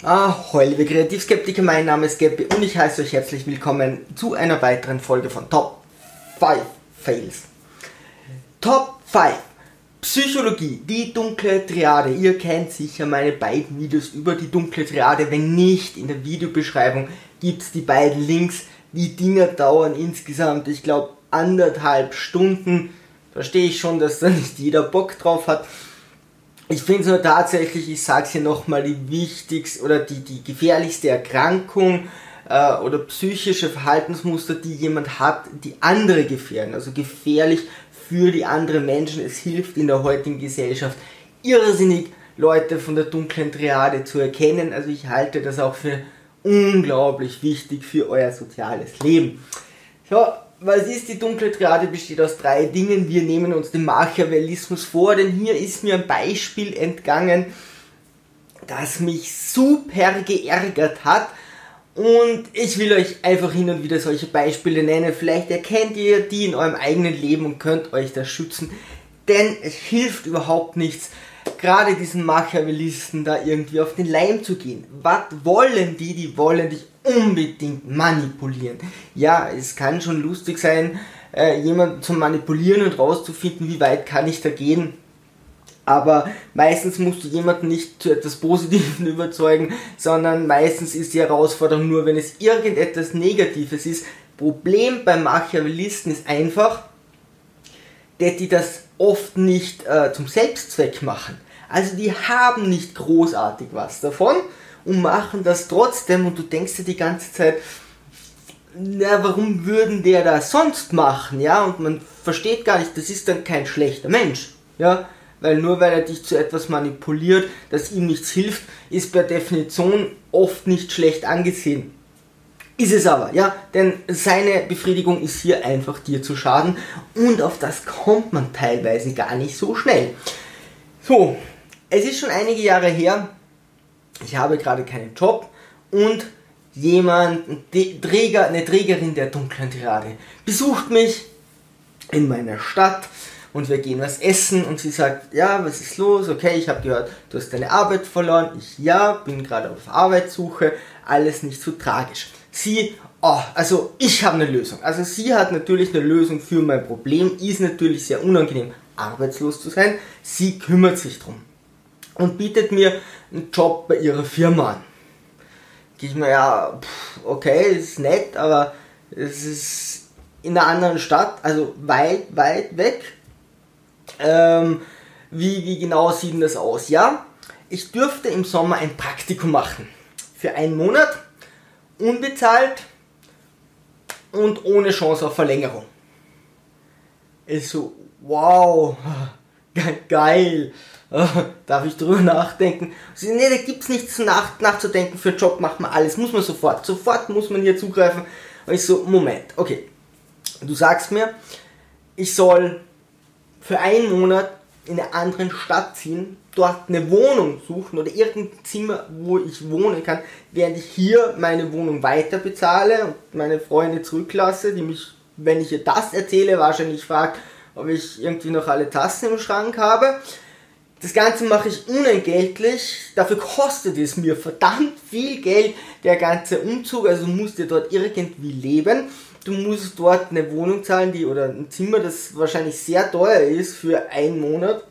Ahoi, liebe Kreativskeptiker, mein Name ist Gabby und ich heiße euch herzlich willkommen zu einer weiteren Folge von Top 5 Fails. Top 5 Psychologie, die dunkle Triade. Ihr kennt sicher meine beiden Videos über die dunkle Triade. Wenn nicht, in der Videobeschreibung gibt es die beiden Links. Die Dinger dauern insgesamt, ich glaube, 1,5 Stunden. Verstehe ich schon, dass da nicht jeder Bock drauf hat. Ich finde es nur tatsächlich, ich sage es hier nochmal, die wichtigste oder die gefährlichste Erkrankung oder psychische Verhaltensmuster, die jemand hat, die andere gefährden. Also gefährlich für die anderen Menschen. Es hilft in der heutigen Gesellschaft irrsinnig, Leute von der dunklen Triade zu erkennen. Also ich halte das auch für unglaublich wichtig für euer soziales Leben. So, was ist die dunkle Triade? Besteht aus 3 Dingen. Wir nehmen uns den Machiavellismus vor, denn hier ist mir ein Beispiel entgangen, das mich super geärgert hat. Und ich will euch einfach hin und wieder solche Beispiele nennen. Vielleicht erkennt ihr die in eurem eigenen Leben und könnt euch da schützen. Denn es hilft überhaupt nichts, gerade diesen Machiavellisten da irgendwie auf den Leim zu gehen. Was wollen die? Die wollen dich unbedingt manipulieren. Ja, es kann schon lustig sein, jemanden zu manipulieren und rauszufinden, wie weit kann ich da gehen. Aber meistens musst du jemanden nicht zu etwas Positivem überzeugen, sondern meistens ist die Herausforderung nur, wenn es irgendetwas Negatives ist. Problem beim Machiavellisten ist einfach, dass die das oft nicht zum Selbstzweck machen. Also die haben nicht großartig was davon und machen das trotzdem und du denkst dir die ganze Zeit, na, warum würden der das sonst machen, ja, und man versteht gar nicht, das ist dann kein schlechter Mensch, ja, weil nur weil er dich zu etwas manipuliert, das ihm nichts hilft, ist per Definition oft nicht schlecht angesehen. Ist es aber, ja, denn seine Befriedigung ist hier einfach dir zu schaden und auf das kommt man teilweise gar nicht so schnell. So, es ist schon einige Jahre her, ich habe gerade keinen Job und eine Trägerin der dunklen Triade besucht mich in meiner Stadt und wir gehen was essen und sie sagt, ja, was ist los? Okay, ich habe gehört, du hast deine Arbeit verloren. Ich, ja, bin gerade auf Arbeitssuche, alles nicht so tragisch. Sie, ich habe eine Lösung. Also sie hat natürlich eine Lösung für mein Problem, ist natürlich sehr unangenehm, arbeitslos zu sein. Sie kümmert sich drum und bietet mir einen Job bei ihrer Firma an. Gehe ich mir, ja, okay, ist nett, aber es ist in einer anderen Stadt, also weit, weit weg. Wie genau sieht denn das aus? Ja, ich dürfte im Sommer ein Praktikum machen. Für 1 Monat, unbezahlt und ohne Chance auf Verlängerung. Ist so, wow, geil. Darf ich drüber nachdenken? Sie, nee, da gibt's nichts nachzudenken, für einen Job macht man alles, muss man sofort muss man hier zugreifen. Und ich so, Moment, okay, du sagst mir, ich soll für 1 Monat in eine andere Stadt ziehen, dort eine Wohnung suchen oder irgendein Zimmer, wo ich wohnen kann, während ich hier meine Wohnung weiter bezahle und meine Freunde zurücklasse, die mich, wenn ich ihr das erzähle, wahrscheinlich fragt, ob ich irgendwie noch alle Tassen im Schrank habe. Das Ganze mache ich unentgeltlich, dafür kostet es mir verdammt viel Geld, der ganze Umzug, also du musst ja dort irgendwie leben, du musst dort eine Wohnung zahlen, oder ein Zimmer, das wahrscheinlich sehr teuer ist für 1 Monat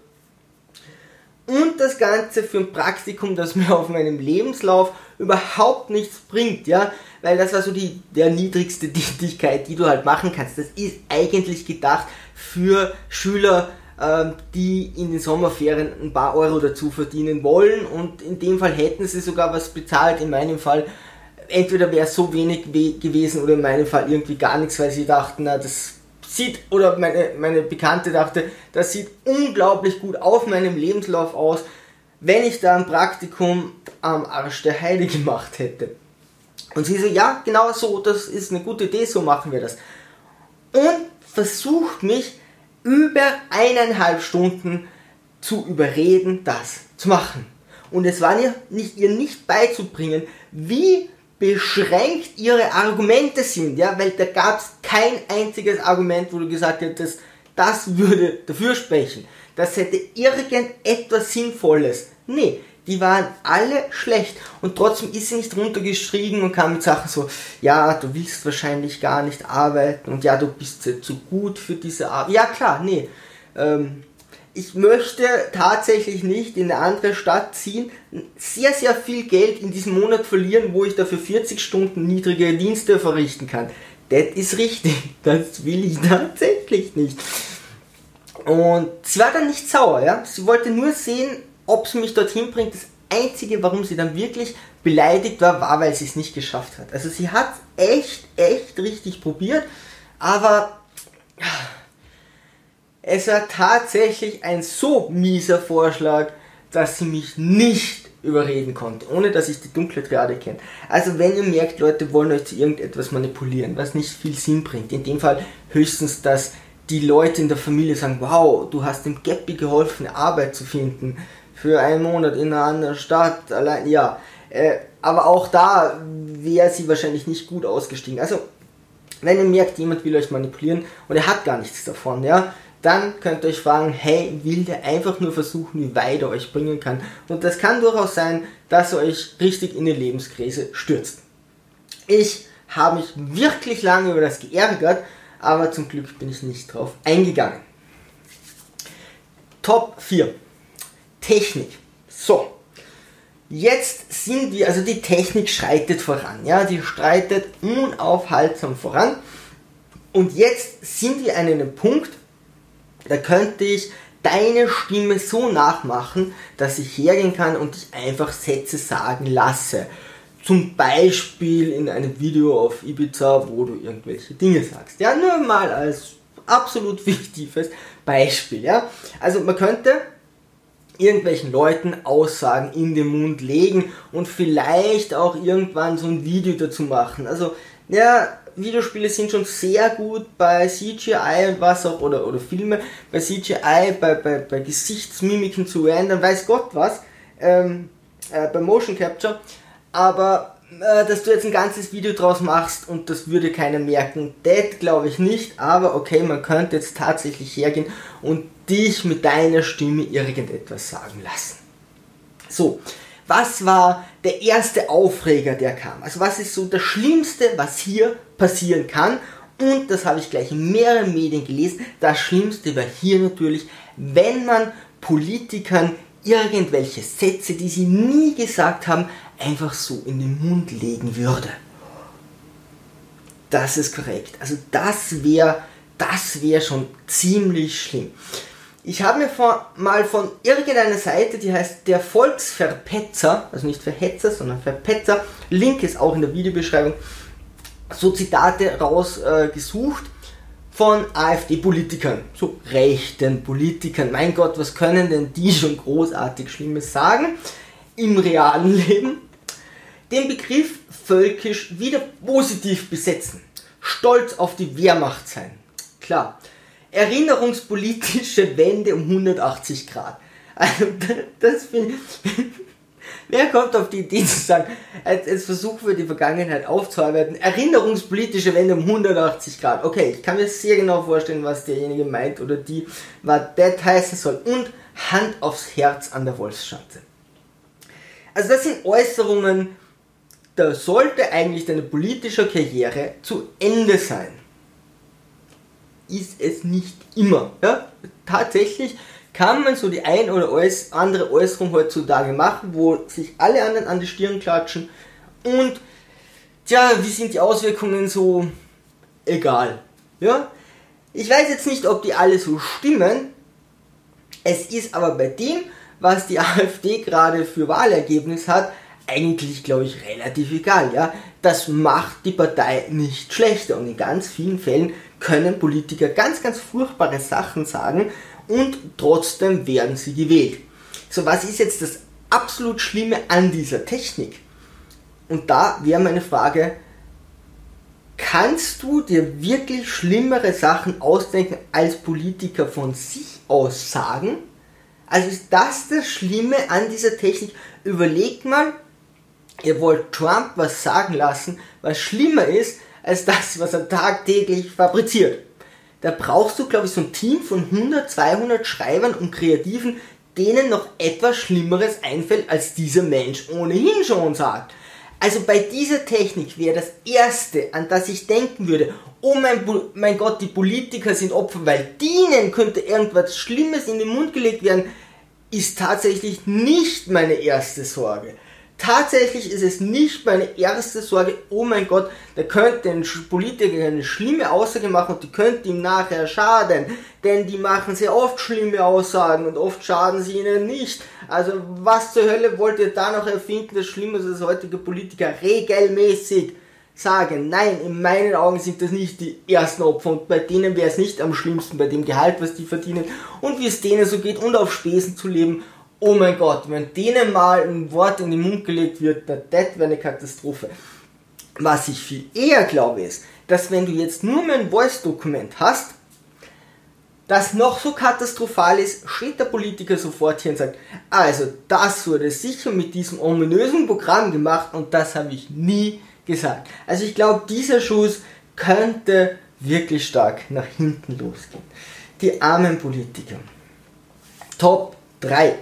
und das Ganze für ein Praktikum, das mir auf meinem Lebenslauf überhaupt nichts bringt, ja, weil das war so der niedrigste Tätigkeit, die du halt machen kannst. Das ist eigentlich gedacht für Schüler, die in den Sommerferien ein paar Euro dazu verdienen wollen und in dem Fall hätten sie sogar was bezahlt, in meinem Fall entweder wäre es so wenig gewesen oder in meinem Fall irgendwie gar nichts, weil sie dachten, na, das sieht, oder meine Bekannte dachte, das sieht unglaublich gut auf meinem Lebenslauf aus, wenn ich da ein Praktikum am Arsch der Heide gemacht hätte. Und sie so, ja, genau so, das ist eine gute Idee, so machen wir das. Und versucht mich über 1,5 Stunden zu überreden, das zu machen. Und es war ihr nicht beizubringen, wie beschränkt ihre Argumente sind, ja, weil da gab es kein einziges Argument, wo du gesagt hättest, das würde dafür sprechen, das hätte irgendetwas Sinnvolles. Nee, die waren alle schlecht. Und trotzdem ist sie nicht runtergeschrieben und kam mit Sachen so, ja, du willst wahrscheinlich gar nicht arbeiten und ja, du bist zu gut für diese Arbeit. Ja klar, nee. Ich möchte tatsächlich nicht in eine andere Stadt ziehen, sehr, sehr viel Geld in diesem Monat verlieren, wo ich dafür 40 Stunden niedrige Dienste verrichten kann. Das ist richtig, das will ich tatsächlich nicht. Und sie war dann nicht sauer, ja. Sie wollte nur sehen, ob sie mich dorthin bringt. Das Einzige, warum sie dann wirklich beleidigt war, weil sie es nicht geschafft hat. Also sie hat echt richtig probiert, aber es war tatsächlich ein so mieser Vorschlag, dass sie mich nicht überreden konnte, ohne dass ich die dunkle Triade kenne. Also wenn ihr merkt, Leute wollen euch zu irgendetwas manipulieren, was nicht viel Sinn bringt, in dem Fall höchstens, dass die Leute in der Familie sagen, wow, du hast dem Geppi geholfen, eine Arbeit zu finden, für einen Monat in einer anderen Stadt, allein, ja, aber auch da wäre sie wahrscheinlich nicht gut ausgestiegen. Also, wenn ihr merkt, jemand will euch manipulieren und er hat gar nichts davon, ja, dann könnt ihr euch fragen, hey, will der einfach nur versuchen, wie weit er euch bringen kann? Und das kann durchaus sein, dass er euch richtig in eine Lebenskrise stürzt. Ich habe mich wirklich lange über das geärgert, aber zum Glück bin ich nicht drauf eingegangen. Top 4. Technik. So. Jetzt sind wir, also die Technik schreitet voran, ja, die schreitet unaufhaltsam voran. Und jetzt sind wir an einem Punkt, da könnte ich deine Stimme so nachmachen, dass ich hergehen kann und dich einfach Sätze sagen lasse. Zum Beispiel in einem Video auf Ibiza, wo du irgendwelche Dinge sagst. Ja, nur mal als absolut fiktives Beispiel. Ja, also man könnte irgendwelchen Leuten Aussagen in den Mund legen und vielleicht auch irgendwann so ein Video dazu machen. Also, ja, Videospiele sind schon sehr gut bei CGI und was auch, oder Filme, bei CGI, bei Gesichtsmimiken zu rendern, weiß Gott was, bei Motion Capture, aber dass du jetzt ein ganzes Video draus machst und das würde keiner merken, das glaube ich nicht, aber okay, man könnte jetzt tatsächlich hergehen und dich mit deiner Stimme irgendetwas sagen lassen. So, was war der erste Aufreger, der kam? Also was ist so das Schlimmste, was hier passieren kann? Und das habe ich gleich in mehreren Medien gelesen. Das Schlimmste war hier natürlich, wenn man Politikern irgendwelche Sätze, die sie nie gesagt haben, einfach so in den Mund legen würde. Das ist korrekt. Also das wäre schon ziemlich schlimm. Ich habe mir mal von irgendeiner Seite, die heißt der Volksverpetzer, also nicht Verhetzer, sondern Verpetzer, Link ist auch in der Videobeschreibung, so Zitate rausgesucht von AfD-Politikern, so rechten Politikern. Mein Gott, was können denn die schon großartig Schlimmes sagen im realen Leben? Den Begriff völkisch wieder positiv besetzen, stolz auf die Wehrmacht sein, klar. Erinnerungspolitische Wende um 180 Grad. Also das finde ich... Wer kommt auf die Idee zu sagen, als Versuch für die Vergangenheit aufzuarbeiten, erinnerungspolitische Wende um 180 Grad. Okay, ich kann mir sehr genau vorstellen, was derjenige meint oder die, was das heißen soll. Und Hand aufs Herz an der Wolfsschanze. Also das sind Äußerungen, da sollte eigentlich deine politische Karriere zu Ende sein. Ist es nicht immer. Ja? Tatsächlich kann man so die ein oder andere Äußerung heutzutage machen, wo sich alle anderen an die Stirn klatschen und tja, wie sind die Auswirkungen so? Egal. Ja? Ich weiß jetzt nicht, ob die alle so stimmen, es ist aber bei dem, was die AfD gerade für Wahlergebnis hat, eigentlich, glaube ich, relativ egal. Ja? Das macht die Partei nicht schlechter und in ganz vielen Fällen können Politiker ganz, ganz furchtbare Sachen sagen und trotzdem werden sie gewählt. So, was ist jetzt das absolut Schlimme an dieser Technik? Und da wäre meine Frage, kannst du dir wirklich schlimmere Sachen ausdenken, als Politiker von sich aus sagen? Also ist das Schlimme an dieser Technik? Überlegt mal, ihr wollt Trump was sagen lassen, was schlimmer ist, als das, was er tagtäglich fabriziert. Da brauchst du, glaube ich, so ein Team von 100, 200 Schreibern und Kreativen, denen noch etwas Schlimmeres einfällt, als dieser Mensch ohnehin schon sagt. Also bei dieser Technik wäre das Erste, an das ich denken würde, oh mein Gott, die Politiker sind Opfer, weil denen könnte irgendwas Schlimmes in den Mund gelegt werden, ist tatsächlich nicht meine erste Sorge. Tatsächlich ist es nicht meine erste Sorge, oh mein Gott, da könnte ein Politiker eine schlimme Aussage machen und die könnte ihm nachher schaden, denn die machen sehr oft schlimme Aussagen und oft schaden sie ihnen nicht. Also was zur Hölle wollt ihr da noch erfinden, das Schlimme, dass heutige Politiker regelmäßig sagen? Nein, in meinen Augen sind das nicht die ersten Opfer und bei denen wäre es nicht am schlimmsten, bei dem Gehalt, was die verdienen und wie es denen so geht und auf Spesen zu leben. Oh mein Gott, wenn denen mal ein Wort in den Mund gelegt wird, das wäre eine Katastrophe. Was ich viel eher glaube ist, dass wenn du jetzt nur mehr ein Voice-Dokument hast, das noch so katastrophal ist, steht der Politiker sofort hier und sagt, also das wurde sicher mit diesem ominösen Programm gemacht und das habe ich nie gesagt. Also ich glaube, dieser Schuss könnte wirklich stark nach hinten losgehen. Die armen Politiker. Top 3.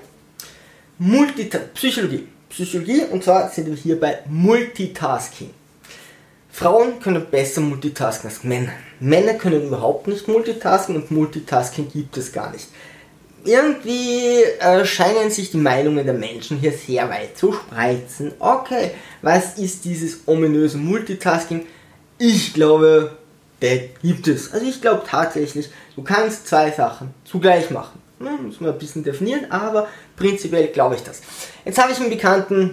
Psychologie, und zwar sind wir hier bei Multitasking. Frauen können besser multitasken als Männer. Männer können überhaupt nicht multitasken und Multitasking gibt es gar nicht. Irgendwie scheinen sich die Meinungen der Menschen hier sehr weit zu spreizen. Okay, was ist dieses ominöse Multitasking? Ich glaube, das gibt es. Also ich glaube tatsächlich, du kannst 2 Sachen zugleich machen. Muss man ein bisschen definieren, aber prinzipiell glaube ich das. Jetzt habe ich einen Bekannten,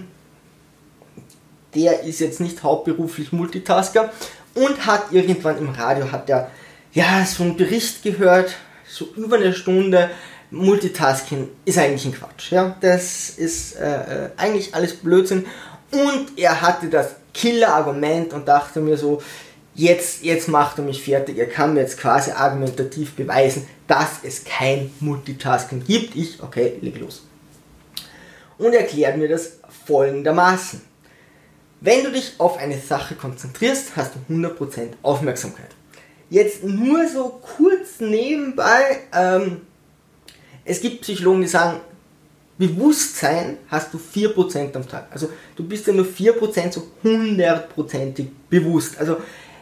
der ist jetzt nicht hauptberuflich Multitasker und hat irgendwann im Radio, so einen Bericht gehört, so über eine Stunde, Multitasking ist eigentlich ein Quatsch. Ja? Das ist eigentlich alles Blödsinn und er hatte das Killer-Argument und dachte mir so, jetzt macht er mich fertig, er kann mir jetzt quasi argumentativ beweisen, dass es kein Multitasking gibt. Okay, leg los. Und erklärt mir das folgendermaßen. Wenn du dich auf eine Sache konzentrierst, hast du 100% Aufmerksamkeit. Jetzt nur so kurz nebenbei, es gibt Psychologen, die sagen, Bewusstsein hast du 4% am Tag. Also du bist ja nur 4% so 100%ig bewusst. Also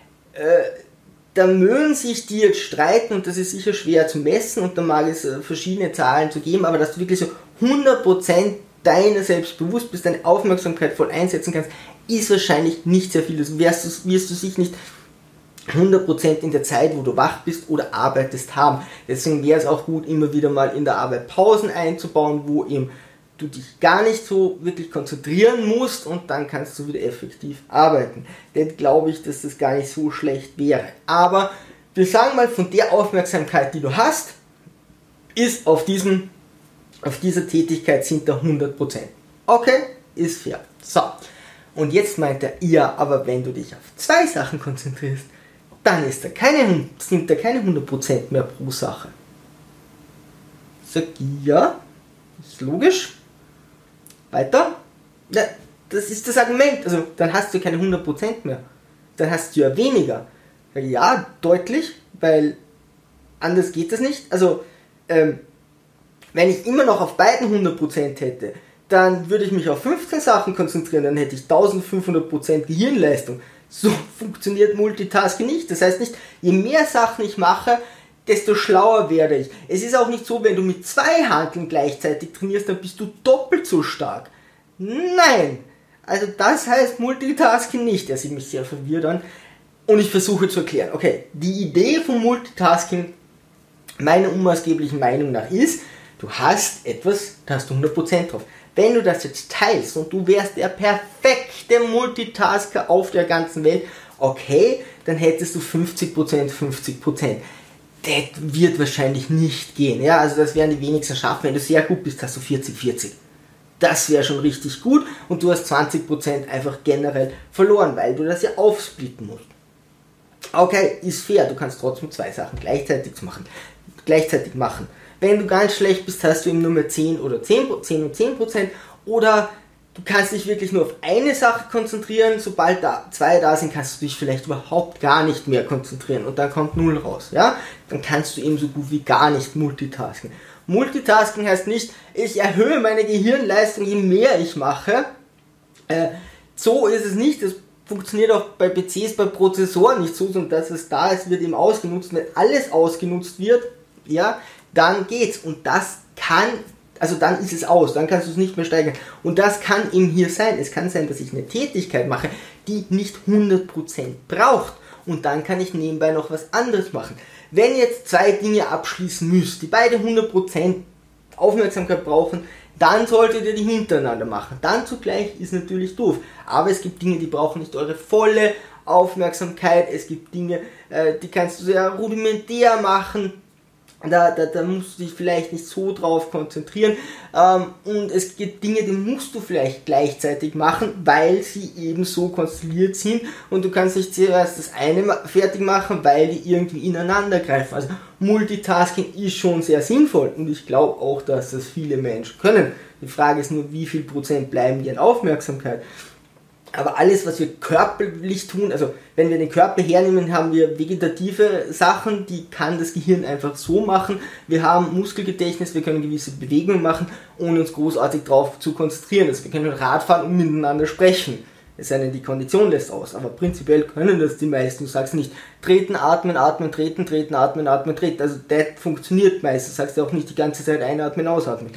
da mögen sich die jetzt streiten und das ist sicher schwer zu messen und da mag es verschiedene Zahlen zu geben, aber dass du wirklich so 100% deiner selbst bewusst bist, deine Aufmerksamkeit voll einsetzen kannst, ist wahrscheinlich nicht sehr viel. Das wirst du sich nicht 100% in der Zeit, wo du wach bist oder arbeitest, haben. Deswegen wäre es auch gut, immer wieder mal in der Arbeit Pausen einzubauen, wo eben du dich gar nicht so wirklich konzentrieren musst und dann kannst du wieder effektiv arbeiten. Denn glaube ich, dass das gar nicht so schlecht wäre. Aber wir sagen mal, von der Aufmerksamkeit, die du hast, ist auf dieser Tätigkeit sind da 100%. Okay, ist fair. So, und jetzt meint er, ja, aber wenn du dich auf 2 Sachen konzentrierst, dann sind da keine 100% mehr pro Sache. Sag ja, ist logisch. Weiter? Ja, das ist das Argument. Also, dann hast du keine 100% mehr. Dann hast du ja weniger. Ja, deutlich, weil anders geht das nicht. Also, wenn ich immer noch auf beiden 100% hätte, dann würde ich mich auf 15 Sachen konzentrieren, dann hätte ich 1500% Gehirnleistung. So funktioniert Multitasking nicht. Das heißt nicht, je mehr Sachen ich mache, desto schlauer werde ich. Es ist auch nicht so, wenn du mit 2 Hanteln gleichzeitig trainierst, dann bist du doppelt so stark. Nein! Also das heißt Multitasking nicht. Er sieht mich sehr verwirrt an. Und ich versuche zu erklären. Okay, die Idee von Multitasking, meiner unmaßgeblichen Meinung nach, ist, du hast etwas, da hast du 100% drauf. Wenn du das jetzt teilst und du wärst der perfekte Multitasker auf der ganzen Welt, okay, dann hättest du 50%, 50%. Das wird wahrscheinlich nicht gehen. Ja, also das werden die wenigsten schaffen. Wenn du sehr gut bist, hast du 40-40. Das wäre schon richtig gut und du hast 20% einfach generell verloren, weil du das ja aufsplitten musst. Okay, ist fair, du kannst trotzdem 2 Sachen gleichzeitig machen. Wenn du ganz schlecht bist, hast du eben nur mehr 10 und 10%, oder du kannst dich wirklich nur auf eine Sache konzentrieren, sobald da 2 da sind, kannst du dich vielleicht überhaupt gar nicht mehr konzentrieren und dann kommt 0 raus, ja? Dann kannst du eben so gut wie gar nicht multitasken. Multitasking heißt nicht, ich erhöhe meine Gehirnleistung, je mehr ich mache. So ist es nicht. Das funktioniert auch bei PCs, bei Prozessoren nicht so, sondern dass es da ist, wird eben ausgenutzt. Wenn alles ausgenutzt wird, ja, dann geht's. Und das kann, also dann ist es aus, dann kannst du es nicht mehr steigern. Und das kann eben hier sein. Es kann sein, dass ich eine Tätigkeit mache, die nicht 100% braucht. Und dann kann ich nebenbei noch was anderes machen. Wenn jetzt zwei Dinge abschließen müsst, die beide 100% Aufmerksamkeit brauchen, dann solltet ihr die hintereinander machen. Dann zugleich ist natürlich doof. Aber es gibt Dinge, die brauchen nicht eure volle Aufmerksamkeit. Es gibt Dinge, die kannst du sehr rudimentär machen. Da musst du dich vielleicht nicht so drauf konzentrieren. Und es gibt Dinge, die musst du vielleicht gleichzeitig machen, weil sie eben so konstruiert sind. Und du kannst nicht zuerst das eine fertig machen, weil die irgendwie ineinander greifen. Also Multitasking ist schon sehr sinnvoll. Und ich glaube auch, dass das viele Menschen können. Die Frage ist nur, wie viel Prozent bleiben dir in Aufmerksamkeit. Aber alles, was wir körperlich tun, also wenn wir den Körper hernehmen, haben wir vegetative Sachen, die kann das Gehirn einfach so machen. Wir haben Muskelgedächtnis, wir können gewisse Bewegungen machen, ohne uns großartig darauf zu konzentrieren. Also wir können Radfahren und miteinander sprechen. Es sei denn, die Kondition lässt aus, aber prinzipiell können das die meisten. Du sagst nicht, treten, atmen, atmen, treten, treten, atmen, atmen, treten. Also das funktioniert meistens. Du sagst ja auch nicht die ganze Zeit einatmen, ausatmen.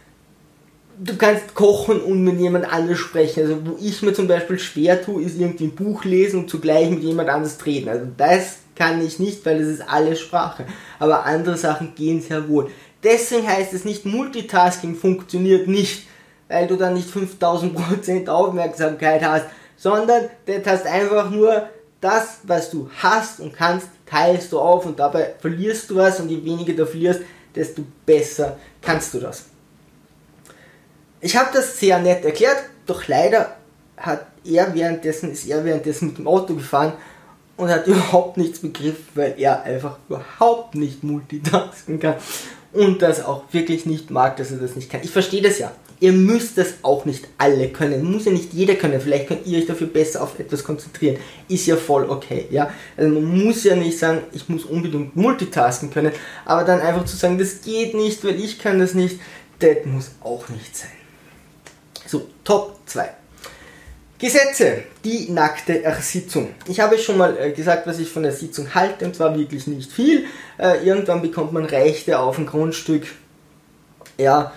Du kannst kochen und mit jemand anderes sprechen. Also wo ich mir zum Beispiel schwer tue, ist irgendwie ein Buch lesen und zugleich mit jemand anderes reden. Also das kann ich nicht, weil das ist alles Sprache. Aber andere Sachen gehen sehr wohl. Deswegen heißt es nicht, Multitasking funktioniert nicht, weil du dann nicht 5000% Aufmerksamkeit hast, sondern das heißt einfach nur, das, was du hast und kannst, teilst du auf und dabei verlierst du was und je weniger du verlierst, desto besser kannst du das. Ich habe das sehr nett erklärt, doch leider ist er währenddessen mit dem Auto gefahren und hat überhaupt nichts begriffen, weil er einfach überhaupt nicht multitasken kann und das auch wirklich nicht mag, dass er das nicht kann. Ich verstehe das ja. Ihr müsst das auch nicht alle können. Muss ja nicht jeder können. Vielleicht könnt ihr euch dafür besser auf etwas konzentrieren. Ist ja voll okay, ja. Also man muss ja nicht sagen, ich muss unbedingt multitasken können, aber dann einfach zu sagen, das geht nicht, weil ich kann das nicht, das muss auch nicht sein. So, Top 2. Gesetze, die nackte Ersitzung. Ich habe schon mal gesagt, was ich von der Sitzung halte, und zwar wirklich nicht viel. Irgendwann bekommt man Rechte auf ein Grundstück. Ja,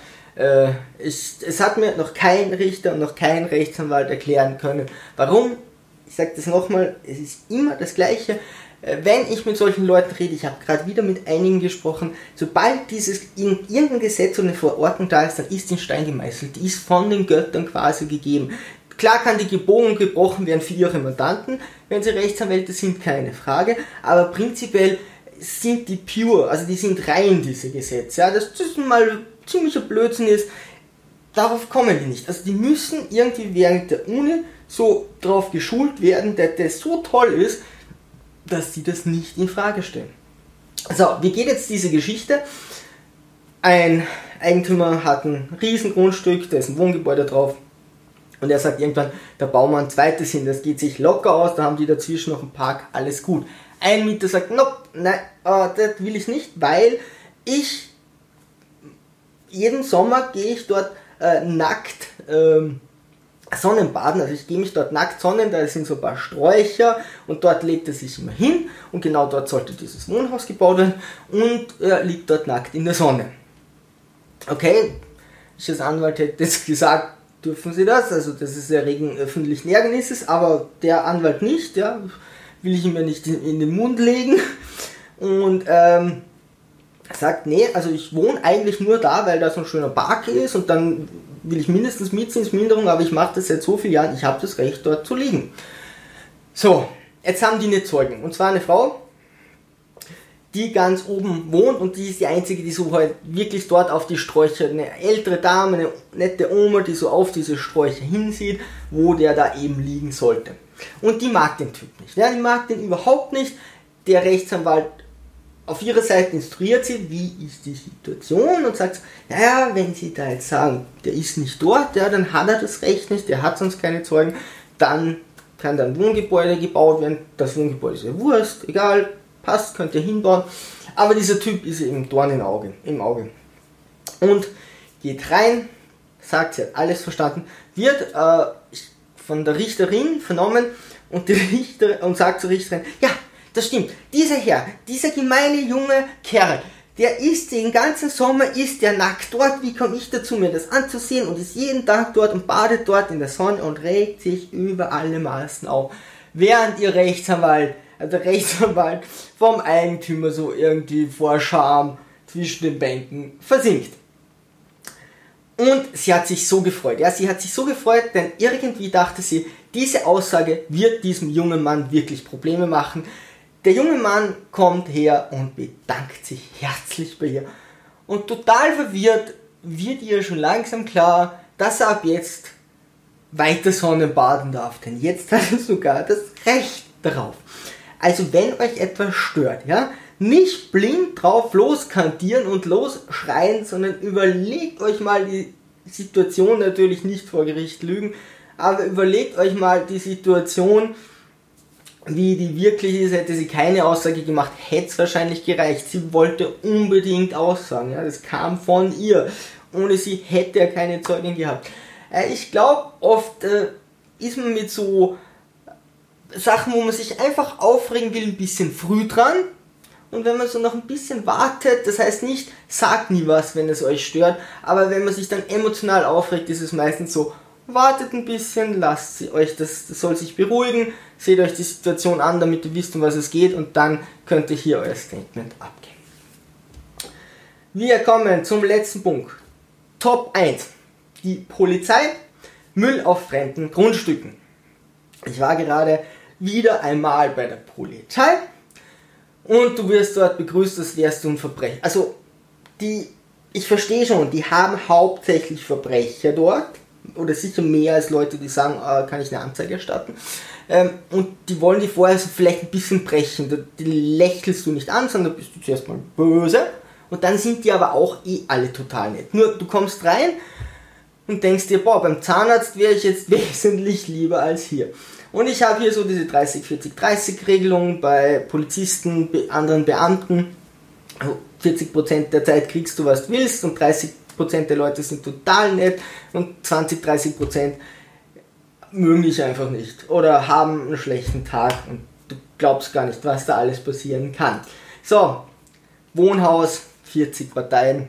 es hat mir noch kein Richter und noch kein Rechtsanwalt erklären können, warum. Ich sage das nochmal, es ist immer das Gleiche. Wenn ich mit solchen Leuten rede, ich habe gerade wieder mit einigen gesprochen, sobald irgendein Gesetz oder eine Verordnung da ist, dann ist die in Stein gemeißelt. Die ist von den Göttern quasi gegeben. Klar kann die gebogen und gebrochen werden für ihre Mandanten, wenn sie Rechtsanwälte sind, keine Frage, aber prinzipiell sind die pure, also die sind rein, diese Gesetze. Ja, dass das mal ziemlicher Blödsinn ist, darauf kommen die nicht. Also die müssen irgendwie während der Uni so drauf geschult werden, dass das so toll ist, dass sie das nicht in Frage stellen. So, wie geht jetzt diese Geschichte? Ein Eigentümer hat ein riesen Grundstück, da ist ein Wohngebäude drauf und er sagt irgendwann, da bauen wir ein zweites hin, das geht sich locker aus, da haben die dazwischen noch einen Park, alles gut. Ein Mieter sagt, nope, nein, das will ich nicht, weil jeden Sommer gehe ich dort nackt Sonnenbaden, also ich gehe mich dort nackt sonnen, da sind so ein paar Sträucher und dort legt er sich immer hin und genau dort sollte dieses Wohnhaus gebaut werden und er liegt dort nackt in der Sonne. Okay, ich als Anwalt hätte jetzt gesagt, dürfen Sie das, also das ist Erregen öffentlichen Ärgernisses, aber der Anwalt nicht, ja, will ich ihm ja nicht in den Mund legen und sagt, nee, also ich wohne eigentlich nur da, weil da so ein schöner Park ist und dann will ich mindestens Mietzinsminderung, aber ich mache das seit so vielen Jahren, ich habe das Recht dort zu liegen. So, jetzt haben die eine Zeugin, und zwar eine Frau, die ganz oben wohnt und die ist die einzige, die so halt wirklich dort auf die Sträucher, eine ältere Dame, eine nette Oma, die so auf diese Sträucher hinsieht, wo der da eben liegen sollte. Und die mag den Typ nicht, ja, die mag den überhaupt nicht, der Rechtsanwalt auf ihrer Seite instruiert sie, wie ist die Situation und sagt, naja, wenn sie da jetzt sagen, der ist nicht dort, ja, dann hat er das Recht nicht, der hat sonst keine Zeugen, dann kann da ein Wohngebäude gebaut werden, das Wohngebäude ist ja Wurst, egal, passt, könnt ihr hinbauen, aber dieser Typ ist eben Dorn im Auge. und geht rein, sagt, sie hat alles verstanden, wird von der Richterin vernommen und die Richter und sagt zur Richterin, ja, das stimmt, dieser Herr, dieser gemeine junge Kerl, der ist den ganzen Sommer ist der nackt dort, wie komme ich dazu, mir das anzusehen, und ist jeden Tag dort und badet dort in der Sonne und regt sich über alle Maßen auf, während ihr Rechtsanwalt vom Eigentümer so irgendwie vor Scham zwischen den Bänken versinkt. Und sie hat sich so gefreut, denn irgendwie dachte sie, diese Aussage wird diesem jungen Mann wirklich Probleme machen. Der junge Mann kommt her und bedankt sich herzlich bei ihr. Und total verwirrt wird ihr schon langsam klar, dass er ab jetzt weiter Sonnen baden darf. Denn jetzt hat er sogar das Recht darauf. Also wenn euch etwas stört, ja, nicht blind drauf loskantieren und losschreien, sondern überlegt euch mal die Situation, natürlich nicht vor Gericht lügen, aber überlegt euch mal die Situation, wie die wirklich ist. Hätte sie keine Aussage gemacht, hätte es wahrscheinlich gereicht. Sie wollte unbedingt aussagen, ja, das kam von ihr. Ohne sie hätte er keine Zeugin gehabt. Ich glaube, oft ist man mit so Sachen, wo man sich einfach aufregen will, ein bisschen früh dran. Und wenn man so noch ein bisschen wartet, das heißt nicht, sagt nie was, wenn es euch stört, aber wenn man sich dann emotional aufregt, ist es meistens so, wartet ein bisschen, lasst sie euch, das soll sich beruhigen, seht euch die Situation an, damit ihr wisst, um was es geht, und dann könnt ihr hier euer Statement abgeben. Wir kommen zum letzten Punkt. Top 1. Die Polizei, Müll auf fremden Grundstücken. Ich war gerade wieder einmal bei der Polizei und du wirst dort begrüßt, als wärst du ein Verbrecher. Also, ich verstehe schon, die haben hauptsächlich Verbrecher dort, oder sicher mehr als Leute, die sagen, kann ich eine Anzeige erstatten. Und die wollen die vorher so vielleicht ein bisschen brechen. Die lächelst du nicht an, sondern bist du zuerst mal böse. Und dann sind die aber auch alle total nett. Nur du kommst rein und denkst dir, boah, beim Zahnarzt wäre ich jetzt wesentlich lieber als hier. Und ich habe hier so diese 30-40-30-Regelung bei Polizisten, anderen Beamten. 40% der Zeit kriegst du, was du willst, und 30% der Leute sind total nett und 20-30% mögen dich einfach nicht oder haben einen schlechten Tag und du glaubst gar nicht, was da alles passieren kann. So, Wohnhaus, 40 Parteien,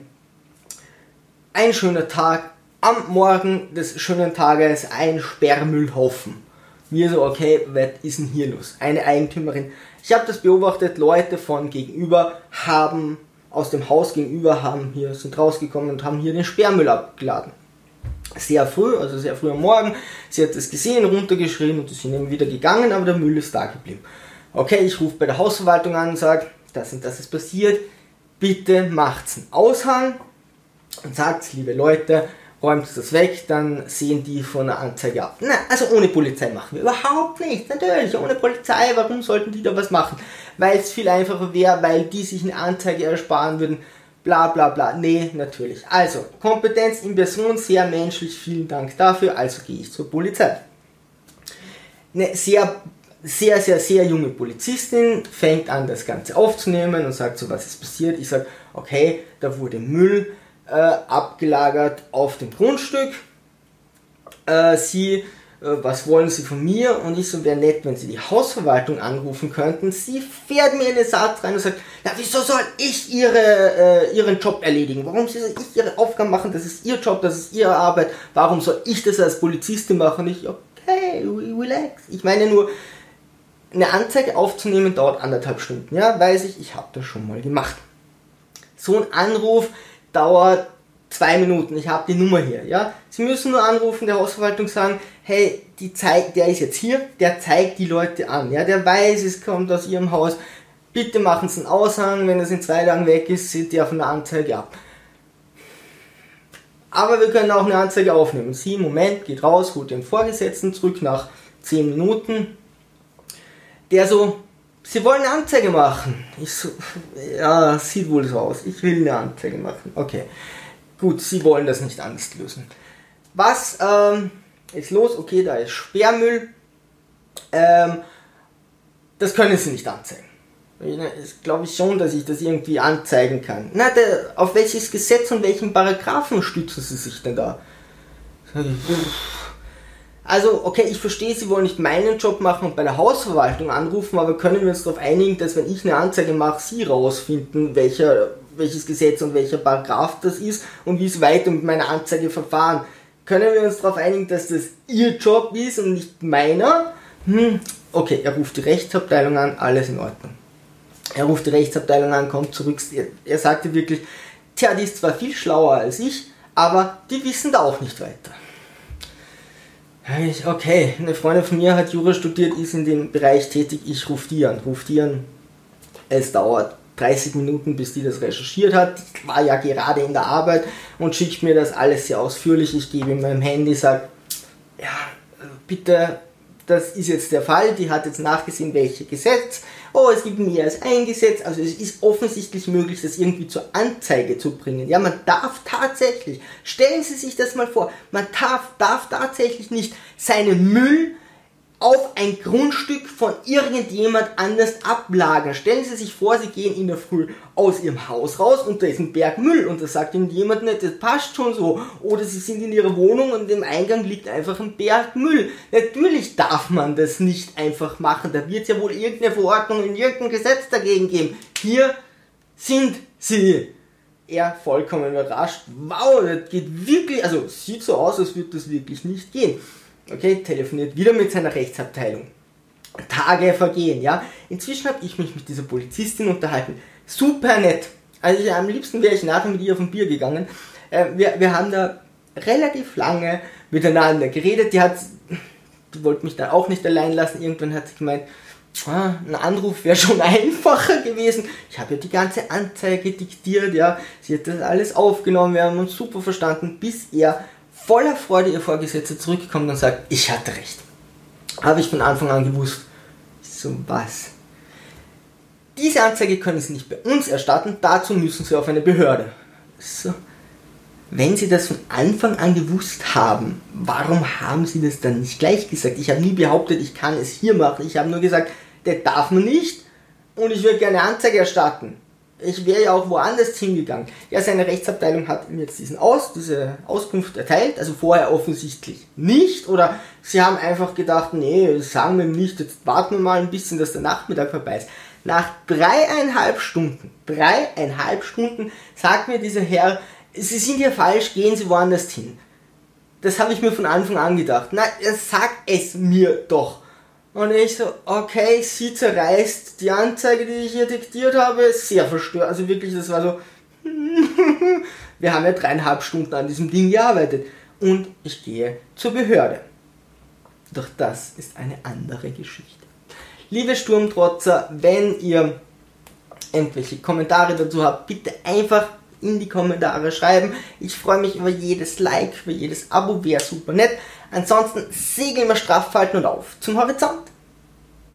ein schöner Tag, am Morgen des schönen Tages ein Sperrmüllhaufen. Wir so, okay, was ist denn hier los? Eine Eigentümerin. Ich habe das beobachtet, Leute von gegenüber haben aus dem Haus gegenüber sind rausgekommen und haben hier den Sperrmüll abgeladen. Sehr früh am Morgen. Sie hat es gesehen, runtergeschrien und ist dann wieder gegangen, aber der Müll ist da geblieben. Okay, ich rufe bei der Hausverwaltung an und sage, das und das ist passiert, bitte macht's einen Aushang und sagt, liebe Leute, räumt das weg, dann sehen die von der Anzeige ab. Na, also ohne Polizei machen wir überhaupt nichts, natürlich, ohne Polizei, warum sollten die da was machen? Weil es viel einfacher wäre, weil die sich eine Anzeige ersparen würden, bla bla bla. Nee, natürlich. Also, Kompetenz in Person, sehr menschlich, vielen Dank dafür, also gehe ich zur Polizei. Eine sehr junge Polizistin fängt an, das Ganze aufzunehmen und sagt so, was ist passiert? Ich sage, okay, da wurde Müll abgelagert auf dem Grundstück. Was wollen Sie von mir? Und ich so, wäre nett, wenn Sie die Hausverwaltung anrufen könnten. Sie fährt mir in den Satz rein und sagt, na, wieso soll ich Ihren Job erledigen? Warum soll ich Ihre Aufgaben machen? Das ist Ihr Job, das ist Ihre Arbeit. Warum soll ich das als Polizistin machen? Ich, okay, relax. Ich meine nur, eine Anzeige aufzunehmen dauert 1,5 Stunden. Ja, weiß ich habe das schon mal gemacht. So ein Anruf dauert 2 Minuten, ich habe die Nummer hier, ja. Sie müssen nur anrufen, der Hausverwaltung sagen, hey, der ist jetzt hier, der zeigt die Leute an, ja, der weiß, es kommt aus ihrem Haus, bitte machen Sie einen Aushang, wenn das in 2 Tagen weg ist, sieht der von der Anzeige ab. Aber wir können auch eine Anzeige aufnehmen. Sie, Moment, geht raus, holt den Vorgesetzten zurück nach 10 Minuten. Der so, Sie wollen eine Anzeige machen. Ich so, ja, sieht wohl so aus. Ich will eine Anzeige machen. Okay, gut, Sie wollen das nicht anders lösen. Was ist los? Okay, da ist Sperrmüll. Das können Sie nicht anzeigen. Das glaube ich schon, dass ich das irgendwie anzeigen kann. Na, auf welches Gesetz und welchen Paragraphen stützen Sie sich denn da? Also, okay, ich verstehe, Sie wollen nicht meinen Job machen und bei der Hausverwaltung anrufen, aber können wir uns darauf einigen, dass wenn ich eine Anzeige mache, Sie rausfinden, welches Gesetz und welcher Paragraph das ist und wie es weiter mit meiner Anzeige verfahren. Können wir uns darauf einigen, dass das Ihr Job ist und nicht meiner? Okay, er ruft die Rechtsabteilung an, alles in Ordnung. Er ruft die Rechtsabteilung an, kommt zurück, er sagte wirklich, tja, die ist zwar viel schlauer als ich, aber die wissen da auch nicht weiter. Okay, eine Freundin von mir hat Jura studiert, ist in dem Bereich tätig, ich rufe die an. Es dauert 30 Minuten, bis die das recherchiert hat. Ich war ja gerade in der Arbeit und schickt mir das alles sehr ausführlich. Ich gebe ihm mein Handy, sage, ja, bitte, das ist jetzt der Fall, die hat jetzt nachgesehen, welches Gesetz. Oh, es gibt mehr als ein Gesetz, also es ist offensichtlich möglich, das irgendwie zur Anzeige zu bringen. Ja, man darf tatsächlich, stellen Sie sich das mal vor, man darf tatsächlich nicht seinen Müll auf ein Grundstück von irgendjemand anders ablagern. Stellen Sie sich vor, Sie gehen in der Früh aus Ihrem Haus raus und da ist ein Berg Müll und da sagt Ihnen jemand nicht, das passt schon so. Oder Sie sind in Ihrer Wohnung und im Eingang liegt einfach ein Berg Müll. Natürlich darf man das nicht einfach machen. Da wird es ja wohl irgendeine Verordnung in irgendein Gesetz dagegen geben. Hier sind Sie. Er vollkommen überrascht. Wow, das geht wirklich, also sieht so aus, als würde das wirklich nicht gehen. Okay, telefoniert wieder mit seiner Rechtsabteilung. Tage vergehen, ja. Inzwischen habe ich mich mit dieser Polizistin unterhalten. Super nett. Also am liebsten wäre ich nachher mit ihr auf ein Bier gegangen. Wir haben da relativ lange miteinander geredet. Die wollte mich dann auch nicht allein lassen. Irgendwann hat sie gemeint, ein Anruf wäre schon einfacher gewesen. Ich habe ja die ganze Anzeige diktiert, ja. Sie hat das alles aufgenommen, wir haben uns super verstanden, bis er voller Freude ihr Vorgesetzter zurückkommt und sagt, ich hatte recht. Habe ich von Anfang an gewusst. So was? Diese Anzeige können Sie nicht bei uns erstatten, dazu müssen Sie auf eine Behörde. So. Wenn Sie das von Anfang an gewusst haben, warum haben Sie das dann nicht gleich gesagt? Ich habe nie behauptet, ich kann es hier machen. Ich habe nur gesagt, das darf man nicht und ich würde gerne Anzeige erstatten. Ich wäre ja auch woanders hingegangen. Ja, seine Rechtsabteilung hat ihm jetzt diese Auskunft erteilt, also vorher offensichtlich nicht, oder sie haben einfach gedacht, nee, sagen wir ihm nicht, jetzt warten wir mal ein bisschen, dass der Nachmittag vorbei ist. Nach 3,5 Stunden sagt mir dieser Herr, Sie sind hier falsch, gehen Sie woanders hin. Das habe ich mir von Anfang an gedacht. Na, sag es mir doch. Und ich so, okay, sie zerreißt die Anzeige, die ich hier diktiert habe, sehr verstört. Also wirklich, das war so, wir haben ja 3,5 Stunden an diesem Ding gearbeitet. Und ich gehe zur Behörde. Doch das ist eine andere Geschichte. Liebe Sturmtrotzer, wenn ihr irgendwelche Kommentare dazu habt, bitte einfach in die Kommentare schreiben. Ich freue mich über jedes Like, über jedes Abo, wäre super nett. Ansonsten segeln wir straff halten und auf zum Horizont.